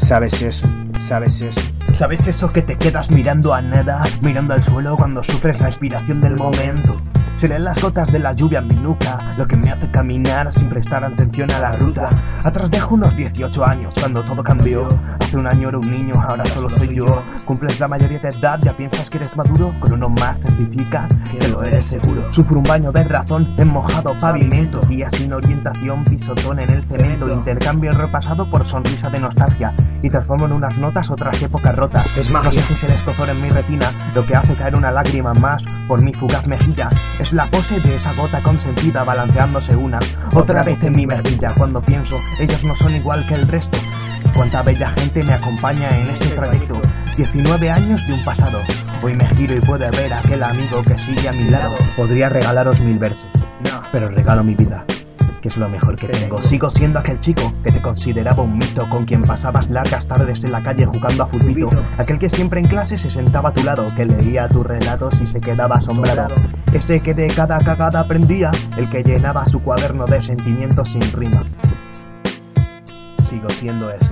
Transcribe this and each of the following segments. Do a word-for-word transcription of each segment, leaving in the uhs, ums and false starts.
¿Sabes eso? ¿Sabes eso? ¿Sabes eso que te quedas mirando a nada, mirando al suelo cuando sufres la inspiración del momento? Serán las gotas de la lluvia en mi nuca lo que me hace caminar sin prestar atención a la ruta. Atrás dejo unos dieciocho años, cuando todo cambió. Hace un año era un niño, ahora solo soy yo. Cumples la mayoría de edad, ya piensas que eres maduro. Con uno más certificas que lo eres seguro. Sufro un baño de razón en mojado pavimento. Día sin orientación, pisotón en el cemento. Intercambio el repasado por sonrisa de nostalgia y transformo en unas notas otras épocas rotas. Es más, no sé si es el escozor en mi retina lo que hace caer una lágrima más por mi fugaz mejilla. Es la pose de esa gota consentida balanceándose una otra vez en mi mejilla. Cuando pienso, ellos no son igual que el resto. Cuánta bella gente me acompaña en este trayecto. diecinueve años de un pasado. Hoy me giro y puedo ver a aquel amigo que sigue a mi lado. Podría regalaros mil versos, pero regalo mi vida, que es lo mejor que tengo. Sigo siendo aquel chico que te consideraba un mito, con quien pasabas largas tardes en la calle jugando a futbito. Aquel que siempre en clase se sentaba a tu lado, que leía tus relatos y se quedaba asombrado. Ese que de cada cagada aprendía, el que llenaba su cuaderno de sentimientos sin rima. Sigo siendo ese.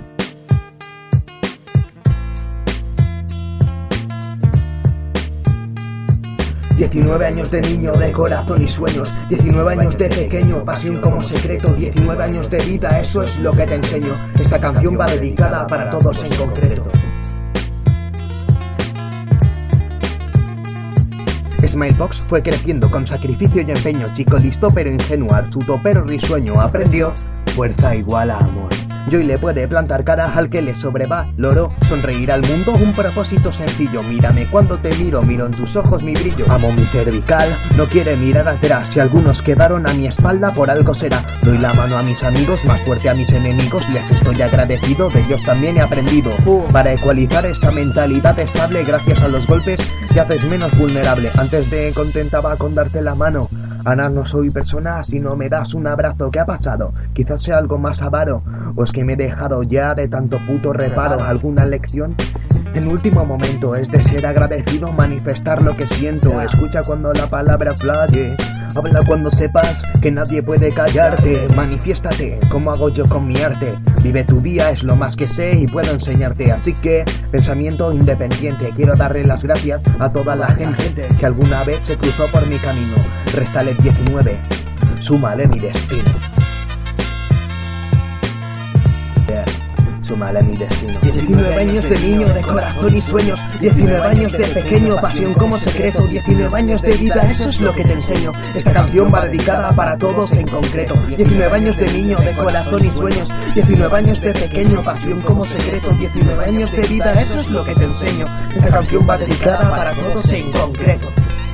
diecinueve años de niño, de corazón y sueños. diecinueve años de pequeño, pasión como secreto. diecinueve años de vida, eso es lo que te enseño. Esta canción va dedicada para todos en concreto. Smilebox fue creciendo con sacrificio y empeño. Chico listo pero ingenuo, astuto pero risueño. Aprendió fuerza igual a amor. Y hoy le puede plantar cara al que le sobrevaloró. Sonreír al mundo, un propósito sencillo. Mírame cuando te miro, miro en tus ojos mi brillo. Amo mi cervical, no quiere mirar atrás. Si algunos quedaron a mi espalda, por algo será. Doy la mano a mis amigos, más fuerte a mis enemigos. Les estoy agradecido, de ellos también he aprendido. Para ecualizar esta mentalidad estable, gracias a los golpes te haces menos vulnerable. Antes te contentaba con darte la mano. Ahora no soy persona si no me das un abrazo. ¿Qué ha pasado? Quizás sea algo más avaro, o es que me he dejado ya de tanto puto reparo. ¿Alguna lección? En último momento es de ser agradecido, manifestar lo que siento. Escucha cuando la palabra flaye, habla cuando sepas que nadie puede callarte. Manifiéstate como hago yo con mi arte. Vive tu día, es lo más que sé y puedo enseñarte. Así que, pensamiento independiente. Quiero darle las gracias a toda la gente que alguna vez se cruzó por mi camino. Réstale diecinueve, súmale mi destino. Yeah. Súmale mi destino. diecinueve años de niño, de corazón y sueños. diecinueve años de pequeño, pasión como secreto. diecinueve años de vida, eso es lo que te enseño. Esta canción va dedicada para todos en concreto. diecinueve años de niño, de corazón y sueños. diecinueve años de pequeño, pasión como secreto. diecinueve años de vida, eso es lo que te enseño. Esta canción va dedicada para todos en concreto.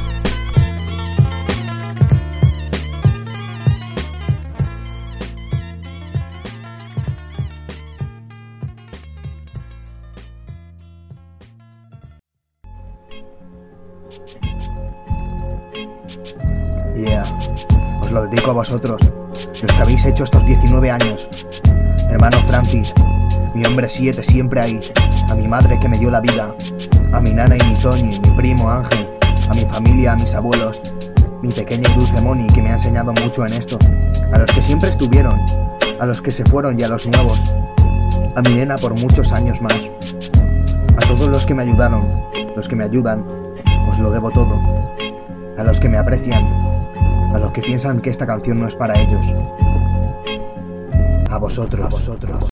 Yeah, os lo dedico a vosotros, los que habéis hecho estos diecinueve años. Hermano Francis, mi hombre siete siempre ahí. A mi madre que me dio la vida, a mi nana y mi Toñi, mi primo Ángel, a mi familia, a mis abuelos, mi pequeña y dulce Moni que me ha enseñado mucho en esto. A los que siempre estuvieron, a los que se fueron y a los nuevos. A mi nena por muchos años más. A todos los que me ayudaron, los que me ayudan, os lo debo todo. A los que me aprecian, a los que piensan que esta canción no es para ellos. A vosotros, a vosotros.